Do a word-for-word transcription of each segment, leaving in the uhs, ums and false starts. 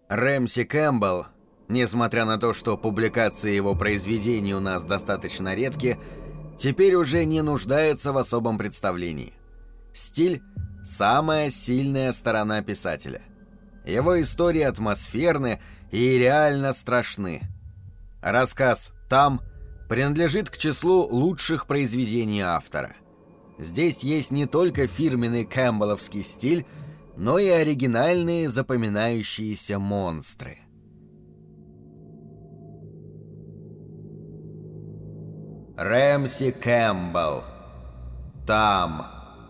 Рэмси Кэмпбелл, несмотря на то, что публикации его произведений у нас достаточно редки, теперь уже не нуждается в особом представлении. Стиль – самая сильная сторона писателя. Его истории атмосферны и реально страшны. Рассказ «Там» принадлежит к числу лучших произведений автора. Здесь есть не только фирменный кэмпбелловский стиль, но и оригинальные запоминающиеся монстры. Рэмси Кэмпбелл. Там.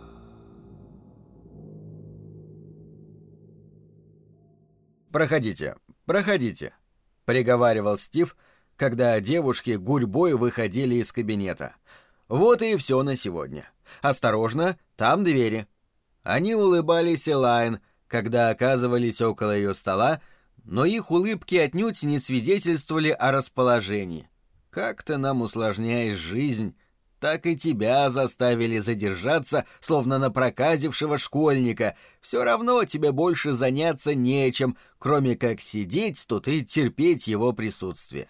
«Проходите, проходите», — приговаривал Стив, когда девушки гурьбой выходили из кабинета. «Вот и все на сегодня. Осторожно, там двери». Они улыбались Элайн, когда оказывались около ее стола, но их улыбки отнюдь не свидетельствовали о расположении. «Как ты нам усложняешь жизнь, так и тебя заставили задержаться, словно напроказившего школьника. Все равно тебе больше заняться нечем, кроме как сидеть тут и терпеть его присутствие».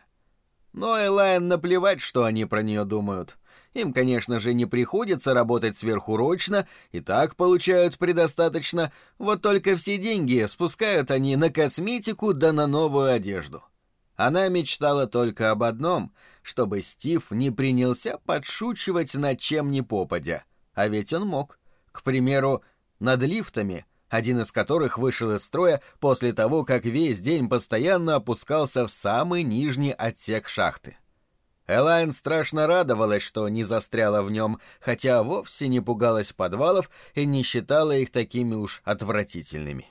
Но Элайн наплевать, что они про нее думают. Им, конечно же, не приходится работать сверхурочно, и так получают предостаточно, вот только все деньги спускают они на косметику да на новую одежду. Она мечтала только об одном, чтобы Стив не принялся подшучивать над чем ни попадя. А ведь он мог. К примеру, над лифтами, один из которых вышел из строя после того, как весь день постоянно опускался в самый нижний отсек шахты. Элайн страшно радовалась, что не застряла в нем, хотя вовсе не пугалась подвалов и не считала их такими уж отвратительными.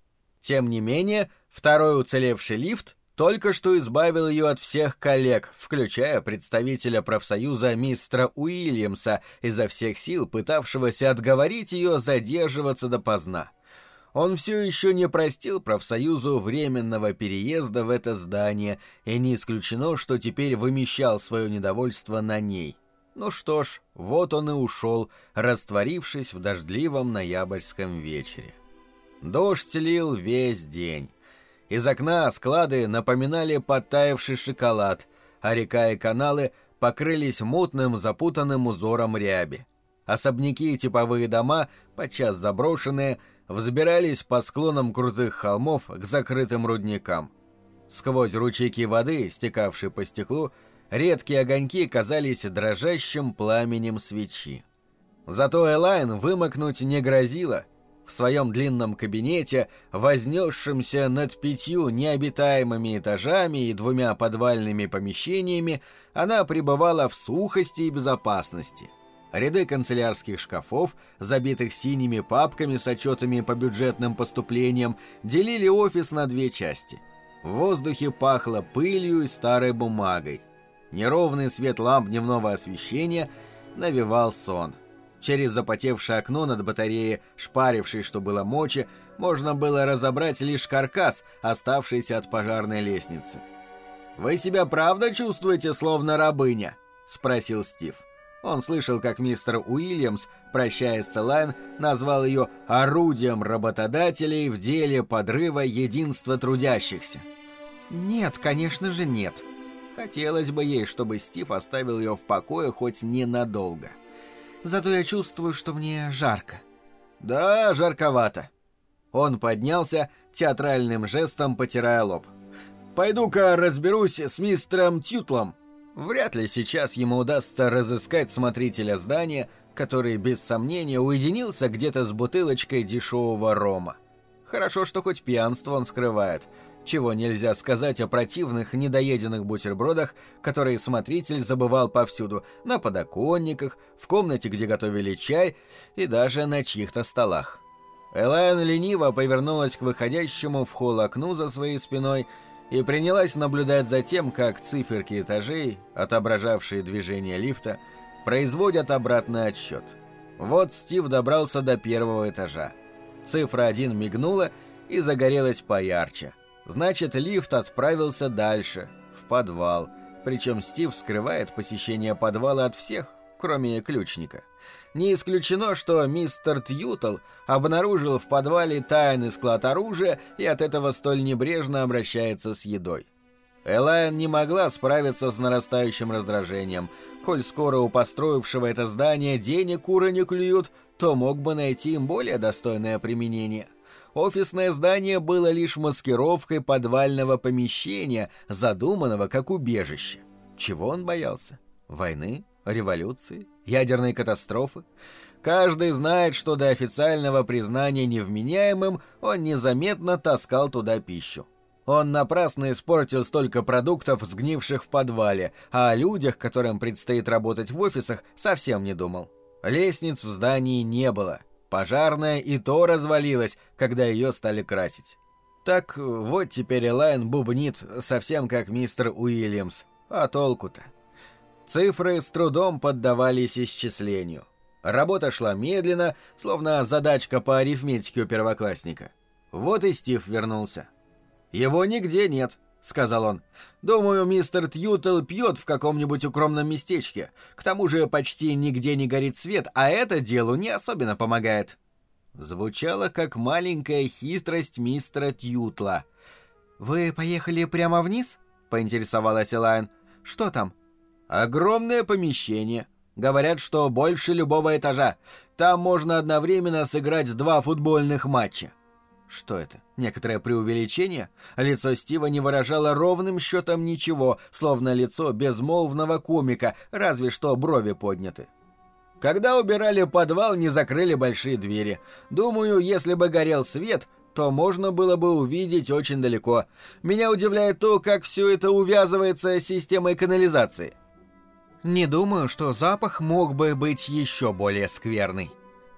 Тем не менее, второй уцелевший лифт только что избавил ее от всех коллег, включая представителя профсоюза мистера Уильямса, изо всех сил пытавшегося отговорить ее задерживаться допоздна. Он все еще не простил профсоюзу временного переезда в это здание, и не исключено, что теперь вымещал свое недовольство на ней. Ну что ж, вот он и ушел, растворившись в дождливом ноябрьском вечере. Дождь лил весь день. Из окна склады напоминали подтаявший шоколад, а река и каналы покрылись мутным запутанным узором ряби. Особняки и типовые дома, подчас заброшенные, взбирались по склонам крутых холмов к закрытым рудникам. Сквозь ручейки воды, стекавшие по стеклу, редкие огоньки казались дрожащим пламенем свечи. Зато Элайн вымокнуть не грозило. В своем длинном кабинете, вознесшемся над пятью необитаемыми этажами и двумя подвальными помещениями, она пребывала в сухости и безопасности. Ряды канцелярских шкафов, забитых синими папками с отчетами по бюджетным поступлениям, делили офис на две части. В воздухе пахло пылью и старой бумагой. Неровный свет ламп дневного освещения навевал сон. Через запотевшее окно над батареей, шпарившей, что было мочи, можно было разобрать лишь каркас, оставшийся от пожарной лестницы. «Вы себя правда чувствуете, словно рабыня?» — спросил Стив. Он слышал, как мистер Уильямс, прощаясь с Элайн, назвал ее орудием работодателей в деле подрыва единства трудящихся. «Нет, конечно же нет». Хотелось бы ей, чтобы Стив оставил ее в покое хоть ненадолго. «Зато я чувствую, что мне жарко». «Да, жарковато». Он поднялся, театральным жестом потирая лоб. «Пойду-ка разберусь с мистером Тьютлом». Вряд ли сейчас ему удастся разыскать смотрителя здания, который, без сомнения, уединился где-то с бутылочкой дешевого рома. Хорошо, что хоть пьянство он скрывает, чего нельзя сказать о противных недоеденных бутербродах, которые смотритель забывал повсюду, на подоконниках, в комнате, где готовили чай, и даже на чьих-то столах. Элайн лениво повернулась к выходящему в холл окну за своей спиной и принялась наблюдать за тем, как циферки этажей, отображавшие движение лифта, производят обратный отсчет. Вот Стив добрался до первого этажа. Цифра один мигнула и загорелась поярче. Значит, лифт отправился дальше, в подвал, причем Стив скрывает посещение подвала от всех, кроме ключника. Не исключено, что мистер Тьютл обнаружил в подвале тайный склад оружия и от этого столь небрежно обращается с едой. Элайн не могла справиться с нарастающим раздражением. Коль скоро у построившего это здание денег куры не клюют, то мог бы найти им более достойное применение. Офисное здание было лишь маскировкой подвального помещения, задуманного как убежище. Чего он боялся? Войны? Революции? Ядерной катастрофы? Каждый знает, что до официального признания невменяемым он незаметно таскал туда пищу. Он напрасно испортил столько продуктов, сгнивших в подвале, а о людях, которым предстоит работать в офисах, совсем не думал. Лестниц в здании не было. Пожарная и то развалилась, когда ее стали красить. Так вот теперь Элайн бубнит, совсем как мистер Уильямс. А толку-то? Цифры с трудом поддавались исчислению. Работа шла медленно, словно задачка по арифметике у первоклассника. Вот и Стив вернулся. «Его нигде нет», — сказал он. «Думаю, мистер Тьютл пьет в каком-нибудь укромном местечке. К тому же почти нигде не горит свет, а это делу не особенно помогает». Звучало, как маленькая хитрость мистера Тьютла. «Вы поехали прямо вниз?» — поинтересовалась Элайн. «Что там?» «Огромное помещение. Говорят, что больше любого этажа. Там можно одновременно сыграть два футбольных матча». Что это? Некоторое преувеличение? Лицо Стива не выражало ровным счетом ничего, словно лицо безмолвного комика, разве что брови подняты. Когда убирали подвал, не закрыли большие двери. Думаю, если бы горел свет, то можно было бы увидеть очень далеко. Меня удивляет то, как все это увязывается с системой канализации. Не думаю, что запах мог бы быть еще более скверный.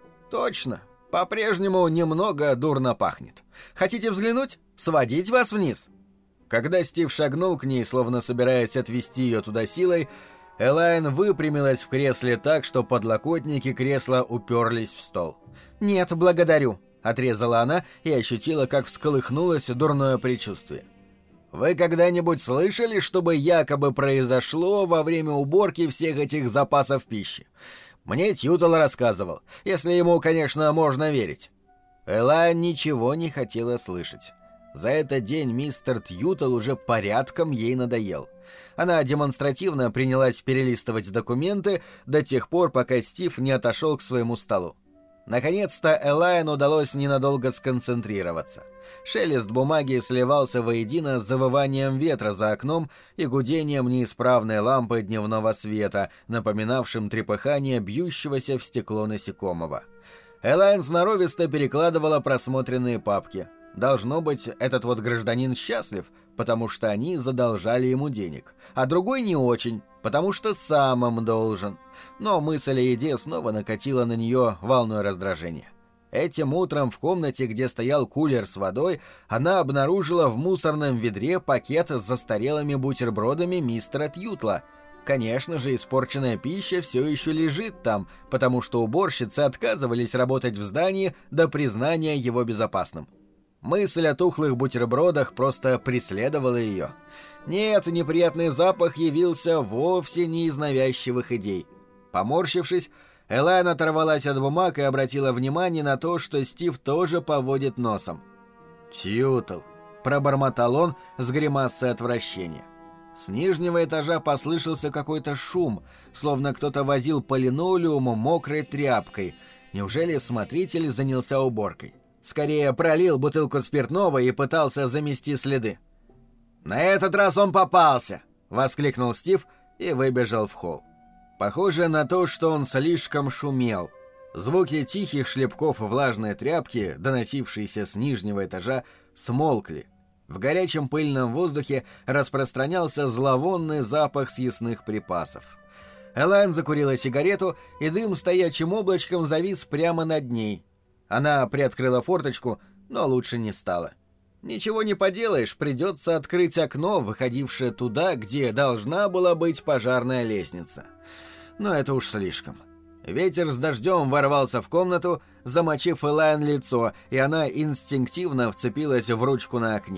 Точно. По-прежнему немного дурно пахнет. Хотите взглянуть? Сводить вас вниз?» Когда Стив шагнул к ней, словно собираясь отвести ее туда силой, Элайн выпрямилась в кресле так, что подлокотники кресла уперлись в стол. «Нет, благодарю», — отрезала она и ощутила, как всколыхнулось дурное предчувствие. «Вы когда-нибудь слышали, чтобы якобы произошло во время уборки всех этих запасов пищи? Мне Тьютл рассказывал, если ему, конечно, можно верить». Элайн ничего не хотела слышать. За этот день мистер Тьютл уже порядком ей надоел. Она демонстративно принялась перелистывать документы до тех пор, пока Стив не отошел к своему столу. Наконец-то Элайн удалось ненадолго сконцентрироваться. Шелест бумаги сливался воедино с завыванием ветра за окном и гудением неисправной лампы дневного света, напоминавшим трепыхание бьющегося в стекло насекомого. Элайн сноровисто перекладывала просмотренные папки. Должно быть, этот вот гражданин счастлив, потому что они задолжали ему денег, а другой не очень, потому что сам им должен. Но мысль о еде снова накатила на нее волной раздражения. Этим утром в комнате, где стоял кулер с водой, она обнаружила в мусорном ведре пакет с застарелыми бутербродами мистера Тьютла. Конечно же, испорченная пища все еще лежит там, потому что уборщицы отказывались работать в здании до признания его безопасным. Мысль о тухлых бутербродах просто преследовала ее. Нет, неприятный запах явился вовсе не из навязчивых идей. Поморщившись, Элайн оторвалась от бумаг и обратила внимание на то, что Стив тоже поводит носом. «Тьютл», — пробормотал он с гримасой отвращения. С нижнего этажа послышался какой-то шум, словно кто-то возил по линолеуму мокрой тряпкой. Неужели смотритель занялся уборкой? Скорее, пролил бутылку спиртного и пытался замести следы. «На этот раз он попался!» — воскликнул Стив и выбежал в холл. Похоже на то, что он слишком шумел. Звуки тихих шлепков влажной тряпки, доносившиеся с нижнего этажа, смолкли. В горячем пыльном воздухе распространялся зловонный запах съестных припасов. Элайн закурила сигарету, и дым стоячим облачком завис прямо над ней. Она приоткрыла форточку, но лучше не стало. Ничего не поделаешь, придется открыть окно, выходившее туда, где должна была быть пожарная лестница. Но это уж слишком. Ветер с дождем ворвался в комнату, замочив Элайн лицо, и она инстинктивно вцепилась в ручку на окне.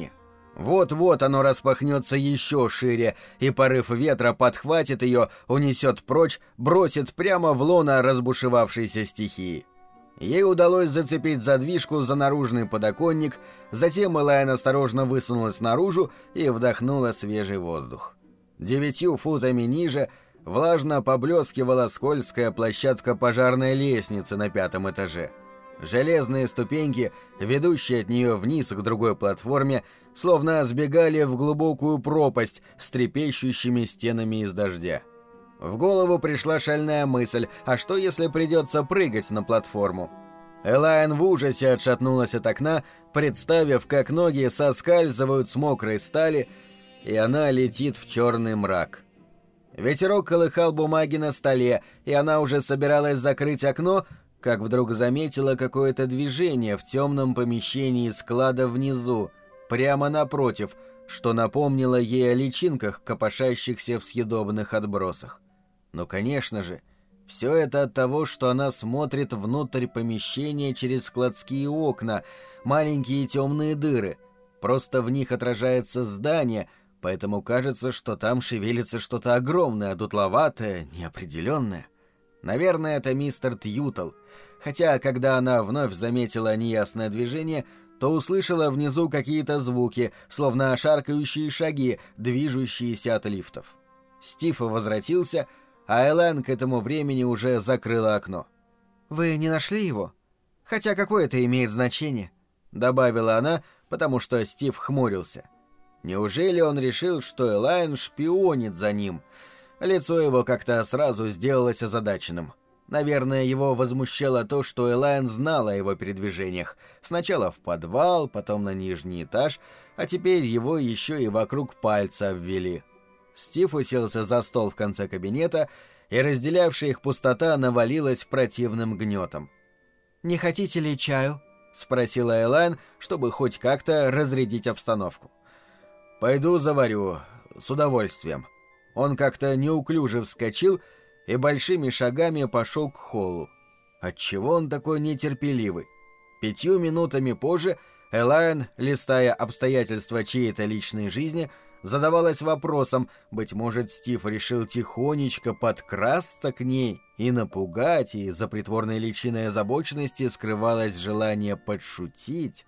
Вот-вот оно распахнется еще шире, и порыв ветра подхватит ее, унесет прочь, бросит прямо в лоно разбушевавшейся стихии. Ей удалось зацепить задвижку за наружный подоконник, затем Элайн осторожно высунулась наружу и вдохнула свежий воздух. Девятью футами ниже влажно поблескивала скользкая площадка пожарной лестницы на пятом этаже. Железные ступеньки, ведущие от нее вниз к другой платформе, словно сбегали в глубокую пропасть с трепещущими стенами из дождя. В голову пришла шальная мысль: а что, если придется прыгать на платформу? Элайн в ужасе отшатнулась от окна, представив, как ноги соскальзывают с мокрой стали, и она летит в черный мрак. Ветерок колыхал бумаги на столе, и она уже собиралась закрыть окно, как вдруг заметила какое-то движение в темном помещении склада внизу, прямо напротив, что напомнило ей о личинках, копошащихся в съедобных отбросах. Но, конечно же, все это от того, что она смотрит внутрь помещения через складские окна, маленькие темные дыры. Просто в них отражается здание, поэтому кажется, что там шевелится что-то огромное, дутловатое, неопределенное. Наверное, это мистер Тьютл, хотя, когда она вновь заметила неясное движение, то услышала внизу какие-то звуки, словно шаркающие шаги, движущиеся от лифтов. Стив возвратился, а Элайн к этому времени уже закрыла окно. «Вы не нашли его? Хотя какое это имеет значение?» — добавила она, потому что Стив хмурился. Неужели он решил, что Элайн шпионит за ним? Лицо его как-то сразу сделалось озадаченным. Наверное, его возмущало то, что Элайн знала о его передвижениях. Сначала в подвал, потом на нижний этаж, а теперь его еще и вокруг пальца обвели. Стив уселся за стол в конце кабинета, и разделявшая их пустота навалилась противным гнетом. «Не хотите ли чаю?» — спросила Элайн, чтобы хоть как-то разрядить обстановку. «Пойду заварю, с удовольствием». Он как-то неуклюже вскочил и большими шагами пошел к холлу. Отчего он такой нетерпеливый? Пятью минутами позже Элайн, листая обстоятельства чьей-то личной жизни, задавалась вопросом, быть может, Стив решил тихонечко подкрасться к ней и напугать, и за притворной личиной озабоченности скрывалось желание подшутить.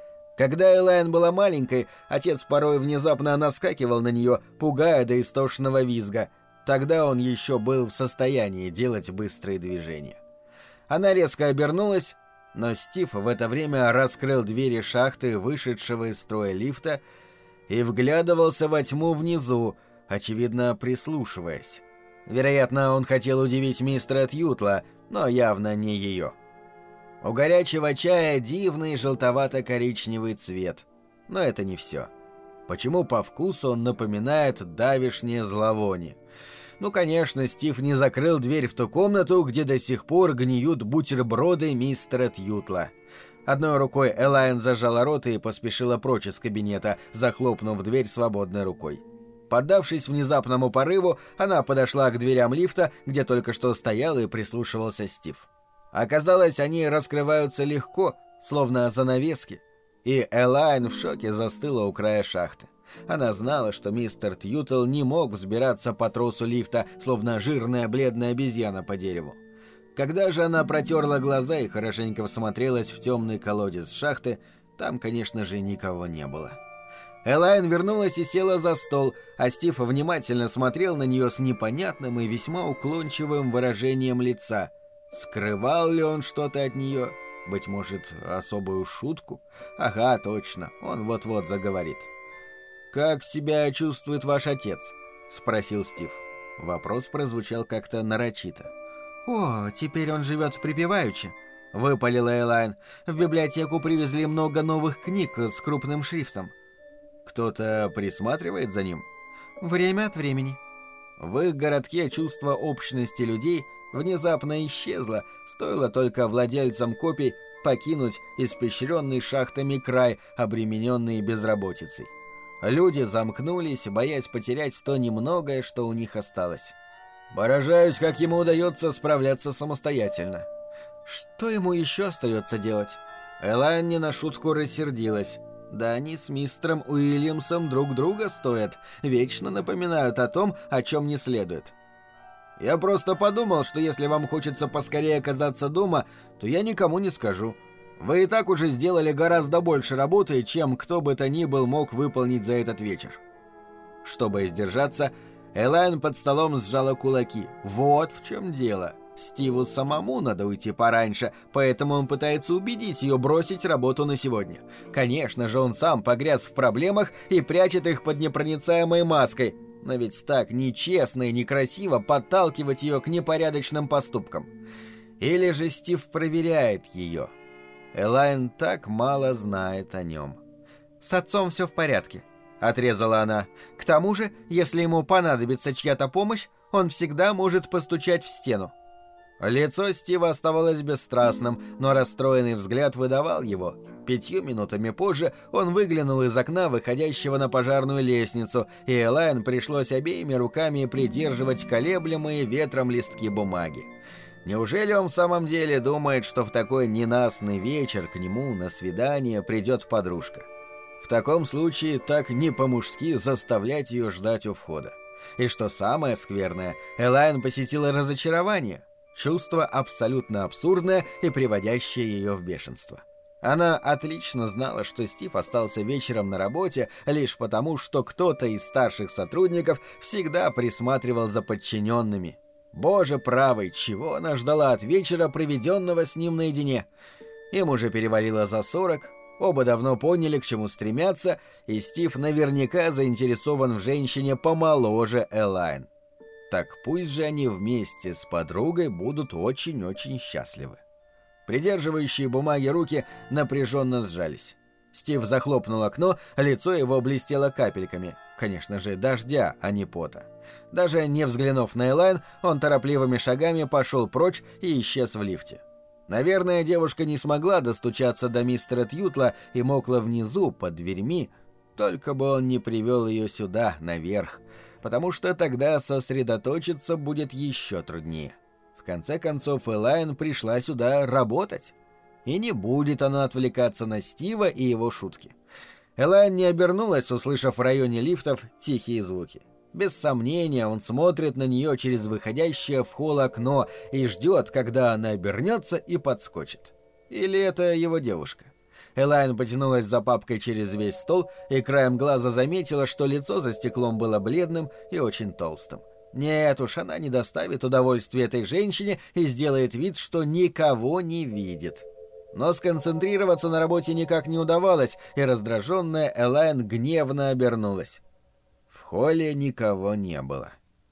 Когда Элайн была маленькой, отец порой внезапно наскакивал на нее, пугая до истошного визга. Тогда он еще был в состоянии делать быстрые движения. Она резко обернулась, но Стив в это время раскрыл двери шахты, вышедшего из строя лифта, и вглядывался во тьму внизу, очевидно прислушиваясь. Вероятно, он хотел удивить мистера Тьютла, но явно не ее. У горячего чая дивный желтовато-коричневый цвет. Но это не все. Почему по вкусу он напоминает давешнее зловоние? Ну, конечно, Стив не закрыл дверь в ту комнату, где до сих пор гниют бутерброды мистера Тьютла. Одной рукой Элайн зажала рот и поспешила прочь из кабинета, захлопнув дверь свободной рукой. Поддавшись внезапному порыву, она подошла к дверям лифта, где только что стоял и прислушивался Стив. Оказалось, они раскрываются легко, словно занавески, и Элайн в шоке застыла у края шахты. Она знала, что мистер Тьютл не мог взбираться по тросу лифта, словно жирная бледная обезьяна по дереву. Когда же она протерла глаза и хорошенько всмотрелась в темный колодец шахты, там, конечно же, никого не было. Элайн вернулась и села за стол, а Стив внимательно смотрел на нее с непонятным и весьма уклончивым выражением лица. Скрывал ли он что-то от нее? Быть может, особую шутку? Ага, точно, он вот-вот заговорит. «Как себя чувствует ваш отец?» — спросил Стив. Вопрос прозвучал как-то нарочито. «О, теперь он живет припеваючи», — выпалила Элайн. «В библиотеку привезли много новых книг с крупным шрифтом». «Кто-то присматривает за ним?» «Время от времени». В их городке чувство общности людей внезапно исчезло, стоило только владельцам копий покинуть испещренный шахтами край, обремененный безработицей. Люди замкнулись, боясь потерять то немногое, что у них осталось. Поражаюсь, как ему удается справляться самостоятельно. Что ему еще остается делать? Элайн не на шутку рассердилась. Да они с мистером Уильямсом друг друга стоят, вечно напоминают о том, о чем не следует. Я просто подумал, что если вам хочется поскорее оказаться дома, то я никому не скажу. Вы и так уже сделали гораздо больше работы, чем кто бы то ни был мог выполнить за этот вечер. Чтобы сдержаться, Элайн под столом сжала кулаки. Вот в чем дело. Стиву самому надо уйти пораньше, поэтому он пытается убедить ее бросить работу на сегодня. Конечно же, он сам погряз в проблемах и прячет их под непроницаемой маской, но ведь так нечестно и некрасиво подталкивать ее к непорядочным поступкам. Или же Стив проверяет ее. Элайн так мало знает о нем. «С отцом все в порядке», — отрезала она. «К тому же, если ему понадобится чья-то помощь, он всегда может постучать в стену». Лицо Стива оставалось бесстрастным, но расстроенный взгляд выдавал его. Пятью минутами позже он выглянул из окна, выходящего на пожарную лестницу, и Элайн пришлось обеими руками придерживать колеблемые ветром листки бумаги. Неужели он в самом деле думает, что в такой ненастный вечер к нему на свидание придет подружка? В таком случае так не по-мужски заставлять ее ждать у входа. И что самое скверное, Элайн посетила разочарование. Чувство абсолютно абсурдное и приводящее ее в бешенство. Она отлично знала, что Стив остался вечером на работе лишь потому, что кто-то из старших сотрудников всегда присматривал за подчиненными. Боже правый, чего она ждала от вечера, проведенного с ним наедине? Им уже перевалило за сорок, оба давно поняли, к чему стремятся, и Стив наверняка заинтересован в женщине помоложе Элайн. Так пусть же они вместе с подругой будут очень-очень счастливы. Придерживающие бумаги руки напряженно сжались. Стив захлопнул окно, лицо его блестело капельками. Конечно же, дождя, а не пота. Даже не взглянув на Элайн, он торопливыми шагами пошел прочь и исчез в лифте. Наверное, девушка не смогла достучаться до мистера Тьютла и мокла внизу, под дверьми, только бы он не привел ее сюда, наверх, потому что тогда сосредоточиться будет еще труднее. В конце концов, Элайн пришла сюда работать. И не будет она отвлекаться на Стива и его шутки. Элайн не обернулась, услышав в районе лифтов тихие звуки. Без сомнения, он смотрит на нее через выходящее в холл окно и ждет, когда она обернется и подскочит. Или это его девушка? Элайн потянулась за папкой через весь стол и краем глаза заметила, что лицо за стеклом было бледным и очень толстым. Нет уж, она не доставит удовольствия этой женщине и сделает вид, что никого не видит. Но сконцентрироваться на работе никак не удавалось, и раздраженная Элайн гневно обернулась. В холле никого не было.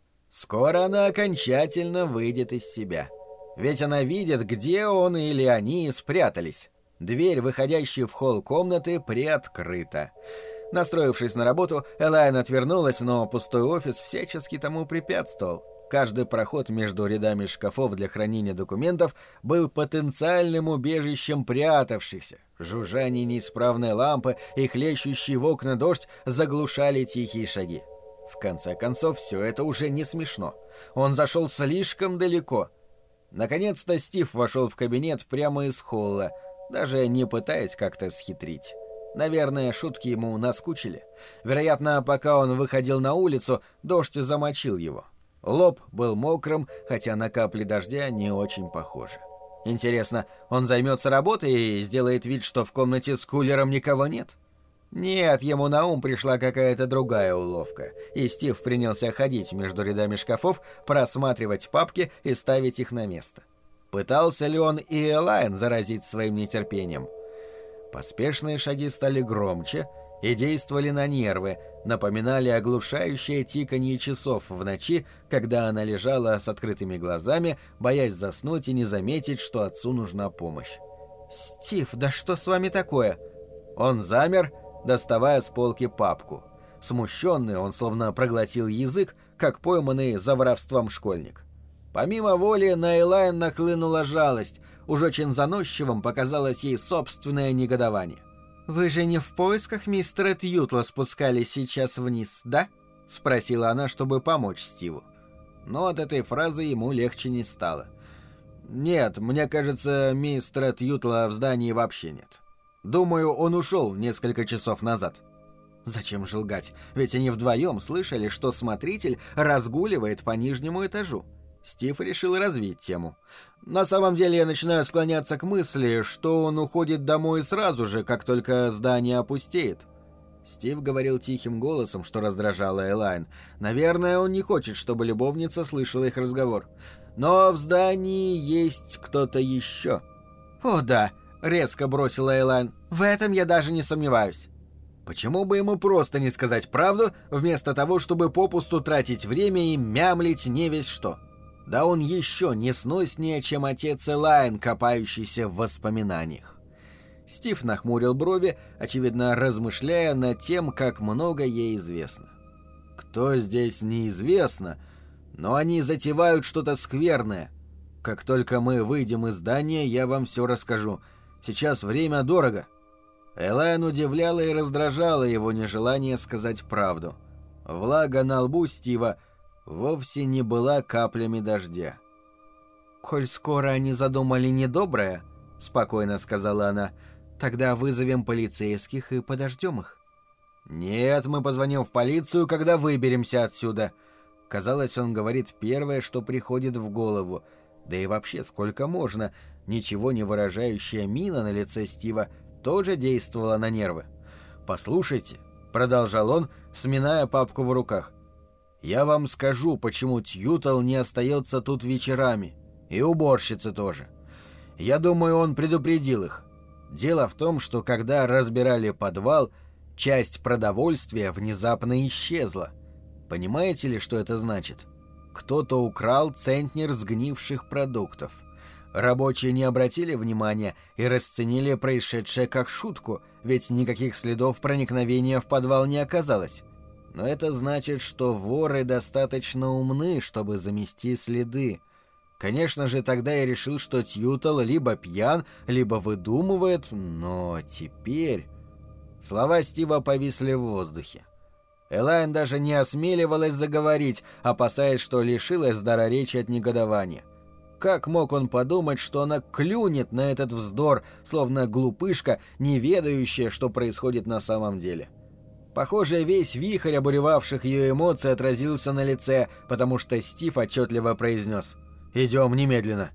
Скоро она окончательно выйдет из себя. Ведь она видит, где он или они спрятались. Дверь, выходящая в холл комнаты, приоткрыта. Настроившись на работу, Элайн отвернулась, но пустой офис всячески тому препятствовал. Каждый проход между рядами шкафов для хранения документов был потенциальным убежищем прятавшихся. Жужжание неисправной лампы и хлещущий в окна дождь заглушали тихие шаги. В конце концов, все это уже не смешно. Он зашел слишком далеко. Наконец-то Стив вошел в кабинет прямо из холла, даже не пытаясь как-то схитрить. Наверное, шутки ему наскучили. Вероятно, пока он выходил на улицу, дождь замочил его. Лоб был мокрым, хотя на капли дождя не очень похоже. Интересно, он займется работой и сделает вид, что в комнате с кулером никого нет? Нет, ему на ум пришла какая-то другая уловка, и Стив принялся ходить между рядами шкафов, просматривать папки и ставить их на место. Пытался ли он и Элайн заразить своим нетерпением? Поспешные шаги стали громче и действовали на нервы, напоминали оглушающее тиканье часов в ночи, когда она лежала с открытыми глазами, боясь заснуть и не заметить, что отцу нужна помощь. «Стив, да что с вами такое?» Он замер, доставая с полки папку. Смущенный, он словно проглотил язык, как пойманный за воровством школьник. Помимо воли на Элайн нахлынула жалость, уж очень заносчивым показалось ей собственное негодование. «Вы же не в поисках мистера Тьютла спускались сейчас вниз, да?» — спросила она, чтобы помочь Стиву. Но от этой фразы ему легче не стало. «Нет, мне кажется, мистера Тьютла в здании вообще нет». Думаю, он ушел несколько часов назад». Зачем же лгать? Ведь они вдвоем слышали, что смотритель разгуливает по нижнему этажу. Стив решил развить тему. «На самом деле я начинаю склоняться к мысли, что он уходит домой сразу же, как только здание опустеет». Стив говорил тихим голосом, что раздражало Элайн. Наверное, он не хочет, чтобы любовница слышала их разговор. «Но в здании есть кто-то еще». «О да», — резко бросила Элайн. «В этом я даже не сомневаюсь». Почему бы ему просто не сказать правду, вместо того, чтобы попусту тратить время и мямлить не весь что? Да он еще несноснее, чем отец Элайн, копающийся в воспоминаниях. Стив нахмурил брови, очевидно размышляя над тем, как много ей известно. Кто здесь неизвестно, но они затевают что-то скверное. Как только мы выйдем из здания, я вам все расскажу. Сейчас время дорого. Элайн удивляла и раздражала его нежелание сказать правду. Влага на лбу Стива вовсе не была каплями дождя. «Коль скоро они задумали недоброе, — спокойно сказала она, — тогда вызовем полицейских и подождем их». «Нет, мы позвоним в полицию, когда выберемся отсюда». Казалось, он говорит первое, что приходит в голову. Да и вообще, сколько можно, ничего не выражающая мина на лице Стива тоже действовала на нервы. «Послушайте», — продолжал он, сминая папку в руках, — «я вам скажу, почему Тьютал не остается тут вечерами, и уборщицы тоже. Я думаю, он предупредил их. Дело в том, что когда разбирали подвал, часть продовольствия внезапно исчезла. Понимаете ли, что это значит? Кто-то украл центнер сгнивших продуктов. Рабочие не обратили внимания и расценили происшедшее как шутку, ведь никаких следов проникновения в подвал не оказалось. Но это значит, что воры достаточно умны, чтобы замести следы. Конечно же, тогда я решил, что Тьютал либо пьян, либо выдумывает, но теперь...» Слова Стива повисли в воздухе. Элайн даже не осмеливалась заговорить, опасаясь, что лишилась дара речи от негодования. Как мог он подумать, что она клюнет на этот вздор, словно глупышка, не ведающая, что происходит на самом деле? Похоже, весь вихрь обуревавших ее эмоций отразился на лице, потому что Стив отчетливо произнес: «Идем немедленно».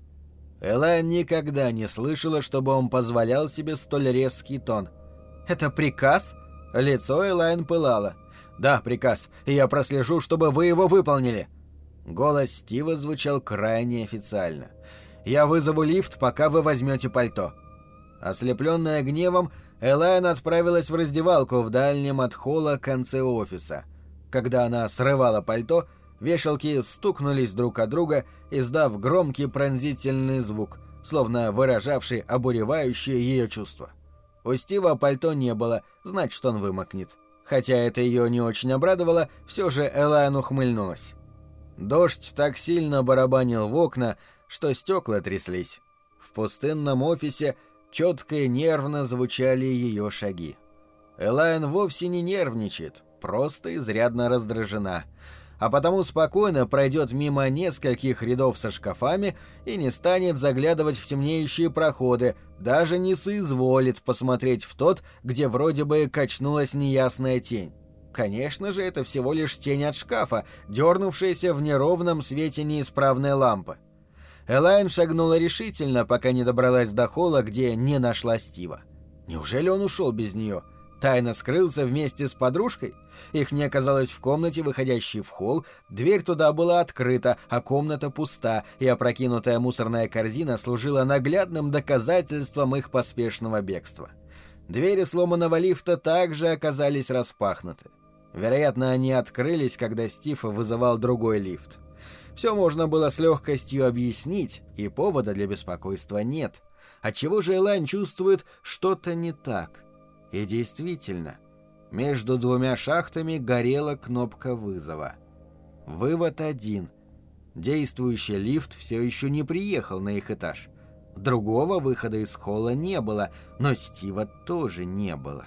Элайн никогда не слышала, чтобы он позволял себе столь резкий тон. «Это приказ?» Лицо Элайн пылало. «Да, приказ, и я прослежу, чтобы вы его выполнили». Голос Стива звучал крайне официально. «Я вызову лифт, пока вы возьмете пальто». Ослепленная гневом, Элайн отправилась в раздевалку в дальнем от холла конце офиса. Когда она срывала пальто, вешалки стукнулись друг от друга, издав громкий пронзительный звук, словно выражавший обуревающее ее чувство. У Стива пальто не было, значит, он вымокнет. Хотя это ее не очень обрадовало, все же Элайн ухмыльнулась. Дождь так сильно барабанил в окна, что стекла тряслись. В пустынном офисе четко и нервно звучали ее шаги. Элайн вовсе не нервничает, просто изрядно раздражена, а потому спокойно пройдет мимо нескольких рядов со шкафами и не станет заглядывать в темнеющие проходы, даже не соизволит посмотреть в тот, где вроде бы качнулась неясная тень. Конечно же, это всего лишь тень от шкафа, дернувшаяся в неровном свете неисправной лампы. Элайн шагнула решительно, пока не добралась до холла, где не нашла Стива. Неужели он ушел без нее? Тайно скрылся вместе с подружкой? Их не оказалось в комнате, выходящей в холл, дверь туда была открыта, а комната пуста, и опрокинутая мусорная корзина служила наглядным доказательством их поспешного бегства. Двери сломанного лифта также оказались распахнуты. Вероятно, они открылись, когда Стив вызывал другой лифт. Все можно было с легкостью объяснить, и повода для беспокойства нет. Отчего же Элайн чувствует что-то не так? И действительно, между двумя шахтами горела кнопка вызова. Вывод один. Действующий лифт все еще не приехал на их этаж. Другого выхода из холла не было, но Стива тоже не было.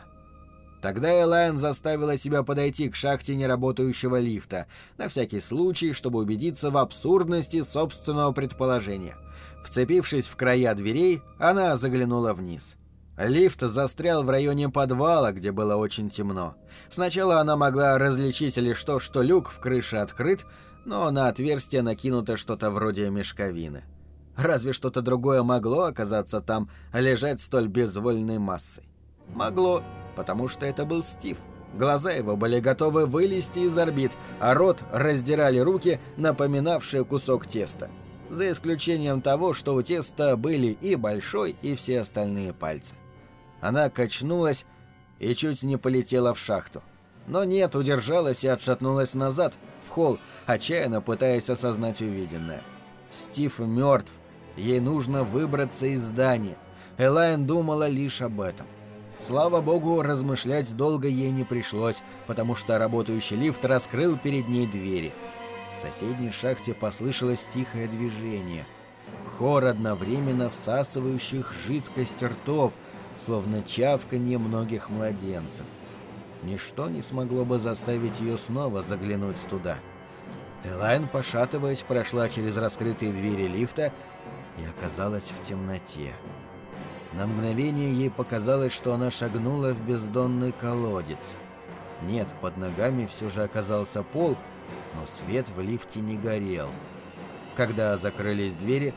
Тогда Элайн заставила себя подойти к шахте неработающего лифта, на всякий случай, чтобы убедиться в абсурдности собственного предположения. Вцепившись в края дверей, она заглянула вниз. Лифт застрял в районе подвала, где было очень темно. Сначала она могла различить лишь то, что люк в крыше открыт, но на отверстие накинуто что-то вроде мешковины. Разве что-то другое могло оказаться там, лежать столь безвольной массой? Могло, потому что это был Стив. Глаза его были готовы вылезти из орбит, а рот раздирали руки, напоминавшие кусок теста. За исключением того, что у теста были и большой, и все остальные пальцы. Она качнулась и чуть не полетела в шахту. Но нет, удержалась и отшатнулась назад, в холл, отчаянно пытаясь осознать увиденное. Стив мертв. Ей нужно выбраться из здания. Элайн думала лишь об этом. Слава богу, размышлять долго ей не пришлось, потому что работающий лифт раскрыл перед ней двери. В соседней шахте послышалось тихое движение. Хор одновременно всасывающих жидкость ртов, словно чавканье многих младенцев. Ничто не смогло бы заставить ее снова заглянуть туда. Элайн, пошатываясь, прошла через раскрытые двери лифта и оказалась в темноте. На мгновение ей показалось, что она шагнула в бездонный колодец. Нет, под ногами все же оказался пол, но свет в лифте не горел. Когда закрылись двери,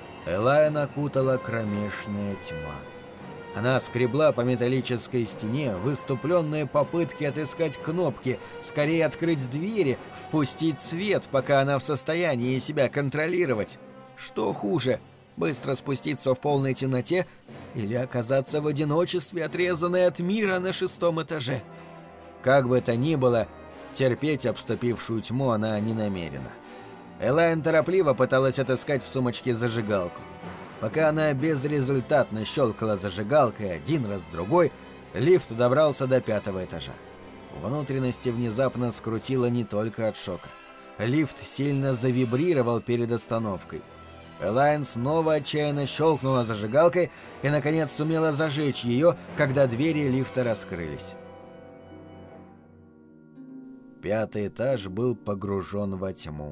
Элайн окутала кромешная тьма. Она скребла по металлической стене в выступленные попытки отыскать кнопки, скорее открыть двери, впустить свет, пока она в состоянии себя контролировать. Что хуже, быстро спуститься в полной темноте или оказаться в одиночестве, отрезанной от мира на шестом этаже? Как бы то ни было, терпеть обступившую тьму она не намерена. Элайн торопливо пыталась отыскать в сумочке зажигалку. Пока она безрезультатно щелкала зажигалкой один раз другой, лифт добрался до пятого этажа. Внутренности внезапно скрутило не только от шока. Лифт сильно завибрировал перед остановкой. Элайн снова отчаянно щелкнула зажигалкой и, наконец, сумела зажечь ее, когда двери лифта раскрылись. Пятый этаж был погружен во тьму.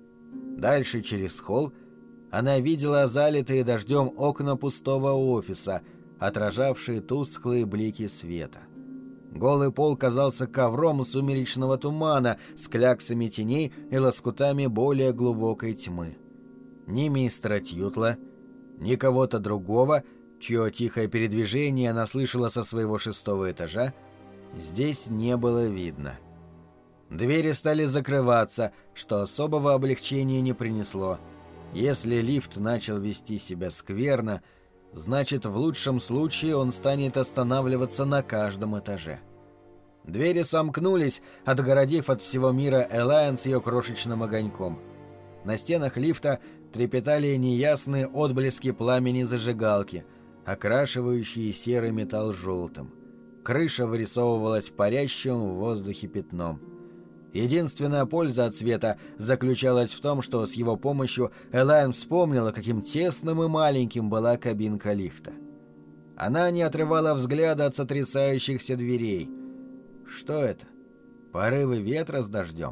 Дальше через холл она видела залитые дождем окна пустого офиса, отражавшие тусклые блики света. Голый пол казался ковром сумеречного тумана с кляксами теней и лоскутами более глубокой тьмы. Ни мистера Тьютла, ни кого-то другого, чье тихое передвижение она слышала со своего шестого этажа, здесь не было видно. Двери стали закрываться, что особого облегчения не принесло. Если лифт начал вести себя скверно, значит, в лучшем случае он станет останавливаться на каждом этаже. Двери сомкнулись, отгородив от всего мира Элайн с ее крошечным огоньком. На стенах лифта трепетали неясные отблески пламени зажигалки, окрашивающие серый металл желтым. Крыша вырисовывалась парящим в воздухе пятном. Единственная польза от света заключалась в том, что с его помощью Элайн вспомнила, каким тесным и маленьким была кабинка лифта. Она не отрывала взгляда от сотрясающихся дверей. Что это? Порывы ветра с дождем?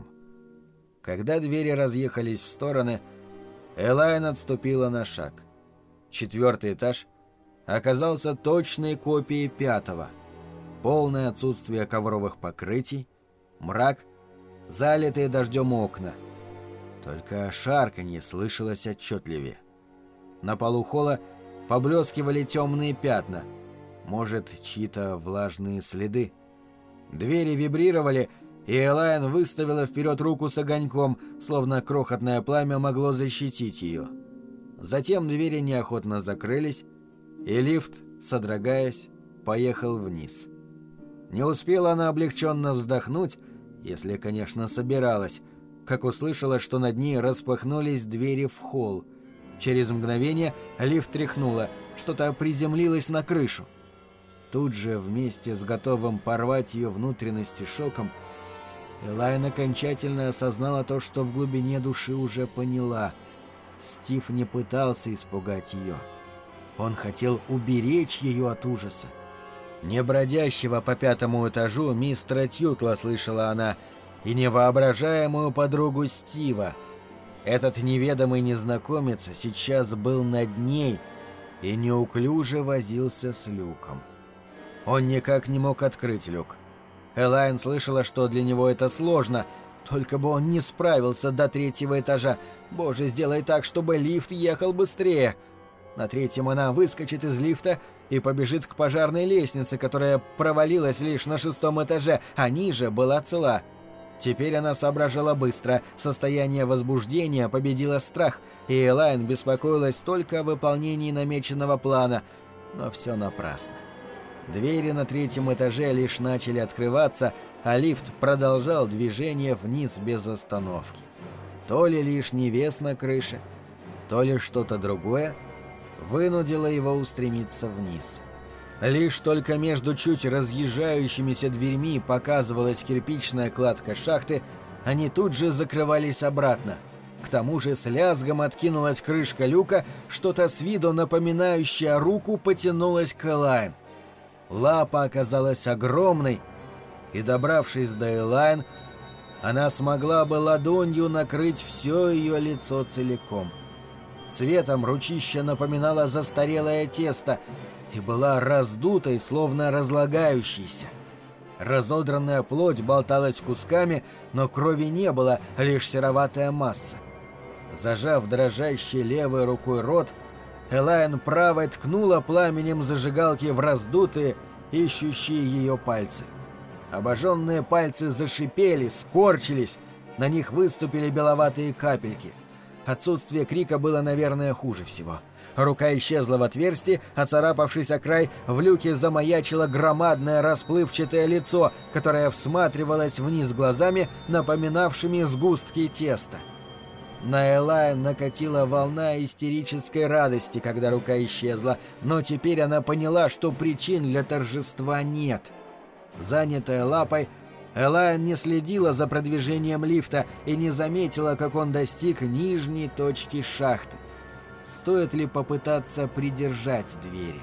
Когда двери разъехались в стороны, Элайн отступила на шаг. Четвертый этаж оказался точной копией пятого. Полное отсутствие ковровых покрытий, мрак, залитые дождем окна. Только шарканье слышалось отчетливее. На полу холла поблескивали темные пятна, может, чьи-то влажные следы. Двери вибрировали, и Элайн выставила вперед руку с огоньком, словно крохотное пламя могло защитить ее. Затем двери неохотно закрылись, и лифт, содрогаясь, поехал вниз. Не успела она облегченно вздохнуть, если, конечно, собиралась, как услышала, что над ней распахнулись двери в холл. Через мгновение лифт тряхнуло, что-то приземлилось на крышу. Тут же, вместе с готовым порвать ее внутренности шоком, Элайн окончательно осознала то, что в глубине души уже поняла. Стив не пытался испугать ее. Он хотел уберечь ее от ужаса. Не бродящего по пятому этажу мистера Тьютла слышала она, и невоображаемую подругу Стива. Этот неведомый незнакомец сейчас был над ней и неуклюже возился с люком. Он никак не мог открыть люк. Элайн слышала, что для него это сложно, только бы он не справился до третьего этажа. Боже, сделай так, чтобы лифт ехал быстрее. На третьем она выскочит из лифта и побежит к пожарной лестнице, которая провалилась лишь на шестом этаже, а ниже была цела. Теперь она соображала быстро, состояние возбуждения победило страх, и Элайн беспокоилась только о выполнении намеченного плана, но все напрасно. Двери на третьем этаже лишь начали открываться, а лифт продолжал движение вниз без остановки. То ли лишний вес на крыше, то ли что-то другое вынудило его устремиться вниз. Лишь только между чуть разъезжающимися дверьми показывалась кирпичная кладка шахты, они тут же закрывались обратно. К тому же с лязгом откинулась крышка люка, что-то с виду напоминающее руку потянулось к Элайн. Лапа оказалась огромной, и, добравшись до Элайн, она смогла бы ладонью накрыть все ее лицо целиком. Цветом ручища напоминала застарелое тесто и была раздутой, словно разлагающейся. Разодранная плоть болталась кусками, но крови не было, лишь сероватая масса. Зажав дрожащей левой рукой рот, Элайн правой ткнула пламенем зажигалки в раздутые, ищущие ее пальцы. Обожженные пальцы зашипели, скорчились, на них выступили беловатые капельки. Отсутствие крика было, наверное, хуже всего. Рука исчезла в отверстии, оцарапавшись о край, в люке замаячило громадное расплывчатое лицо, которое всматривалось вниз глазами, напоминавшими сгустки теста. На Элайн накатила волна истерической радости, когда рука исчезла, но теперь она поняла, что причин для торжества нет. Занятая лапой, Элайн не следила за продвижением лифта и не заметила, как он достиг нижней точки шахты. Стоит ли попытаться придержать двери?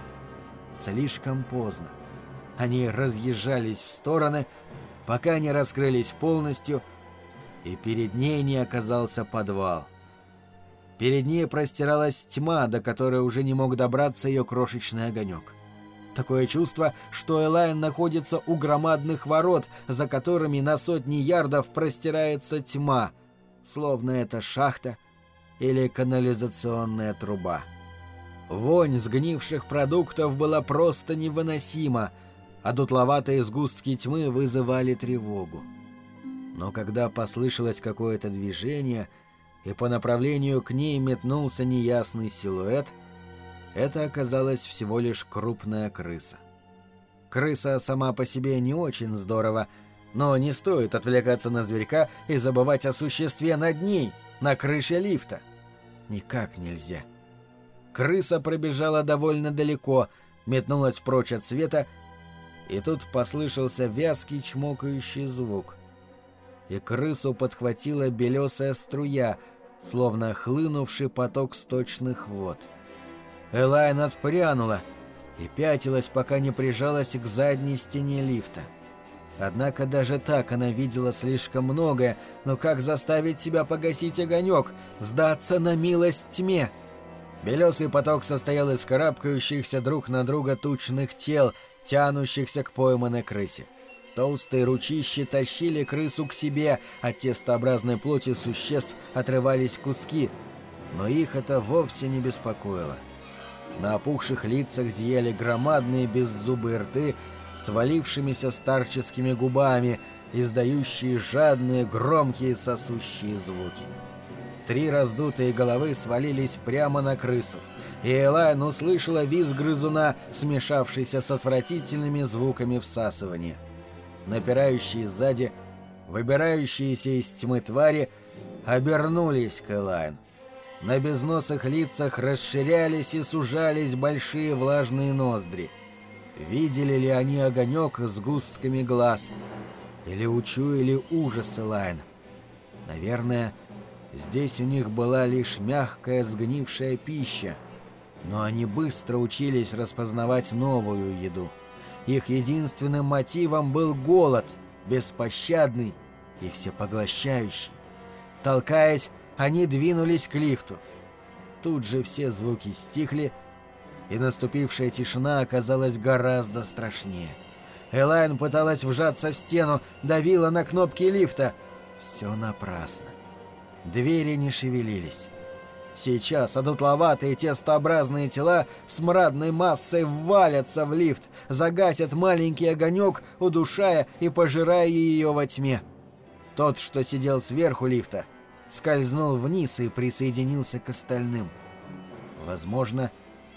Слишком поздно. Они разъезжались в стороны, пока не раскрылись полностью, и перед ней не оказался подвал. Перед ней простиралась тьма, до которой уже не мог добраться ее крошечный огонек. Такое чувство, что Элайн находится у громадных ворот, за которыми на сотни ярдов простирается тьма, словно это шахта или канализационная труба. Вонь сгнивших продуктов была просто невыносима, а дутловатые сгустки тьмы вызывали тревогу. Но когда послышалось какое-то движение, и по направлению к ней метнулся неясный силуэт, это оказалась всего лишь крупная крыса. Крыса сама по себе не очень здорово, но не стоит отвлекаться на зверька и забывать о существе над ней, на крыше лифта. Никак нельзя. Крыса пробежала довольно далеко, метнулась прочь от света, и тут послышался вязкий чмокающий звук. И крысу подхватила белесая струя, словно хлынувший поток сточных вод. Элайн отпрянула и пятилась, пока не прижалась к задней стене лифта. Однако даже так она видела слишком многое, но как заставить себя погасить огонек, сдаться на милость тьме? Белесый поток состоял из карабкающихся друг на друга тучных тел, тянущихся к пойманной крысе. Толстые ручищи тащили крысу к себе, от тестообразной плоти существ отрывались куски, но их это вовсе не беспокоило. На опухших лицах зияли громадные беззубые рты, свалившимися старческими губами, издающие жадные, громкие, сосущие звуки. Три раздутые головы свалились прямо на крысу, и Элайн услышала визг грызуна, смешавшийся с отвратительными звуками всасывания. Напирающие сзади, выбирающиеся из тьмы твари, обернулись к Элайн. На безносых лицах расширялись и сужались большие влажные ноздри. Видели ли они огонек с густками глаз? Или учуяли ужас Элайн? Наверное, здесь у них была лишь мягкая сгнившая пища, но они быстро учились распознавать новую еду. Их единственным мотивом был голод, беспощадный и всепоглощающий. Толкаясь, они двинулись к лифту. Тут же все звуки стихли, и наступившая тишина оказалась гораздо страшнее. Элайн пыталась вжаться в стену, давила на кнопки лифта. Все напрасно. Двери не шевелились. Сейчас одутловатые тестообразные тела с мрадной массой ввалятся в лифт, загасят маленький огонек, удушая и пожирая ее во тьме. Тот, что сидел сверху лифта, скользнул вниз и присоединился к остальным. Возможно,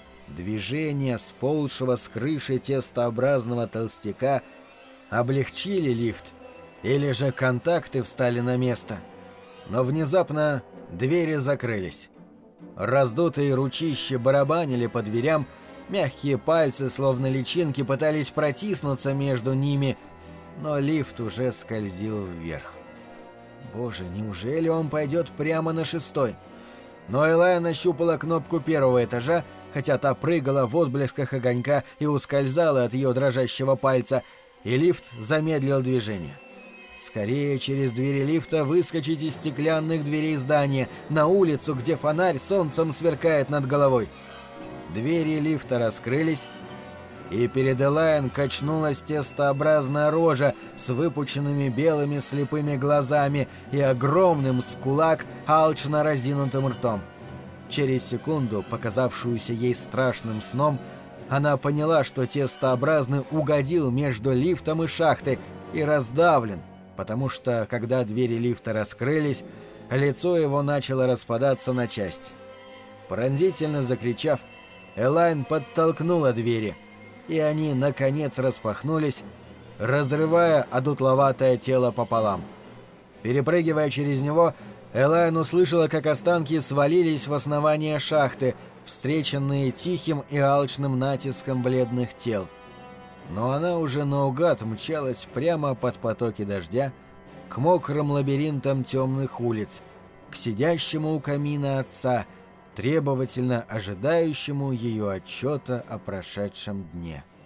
движения сползшего с крыши тестообразного толстяка облегчили лифт, или же контакты встали на место. Но внезапно двери закрылись. Раздутые ручища барабанили по дверям, мягкие пальцы, словно личинки, пытались протиснуться между ними, но лифт уже скользил вверх. Боже, неужели он пойдет прямо на шестой? Но Элайн нащупала кнопку первого этажа, хотя та прыгала в отблесках огонька и ускользала от ее дрожащего пальца, и лифт замедлил движение. Скорее через двери лифта выскочить из стеклянных дверей здания на улицу, где фонарь солнцем сверкает над головой. Двери лифта раскрылись, и перед Элайн качнулась тестообразная рожа с выпученными белыми слепыми глазами и огромным с кулак алчно разинутым ртом. Через секунду, показавшуюся ей страшным сном, она поняла, что тестообразный угодил между лифтом и шахтой и раздавлен, потому что, когда двери лифта раскрылись, лицо его начало распадаться на части. Пронзительно закричав, Элайн подтолкнула двери, и они, наконец, распахнулись, разрывая одутловатое тело пополам. Перепрыгивая через него, Элайн услышала, как останки свалились в основание шахты, встреченные тихим и алчным натиском бледных тел. Но она уже наугад мчалась прямо под потоки дождя, к мокрым лабиринтам темных улиц, к сидящему у камина отца, требовательно ожидающему ее отчета о прошедшем дне.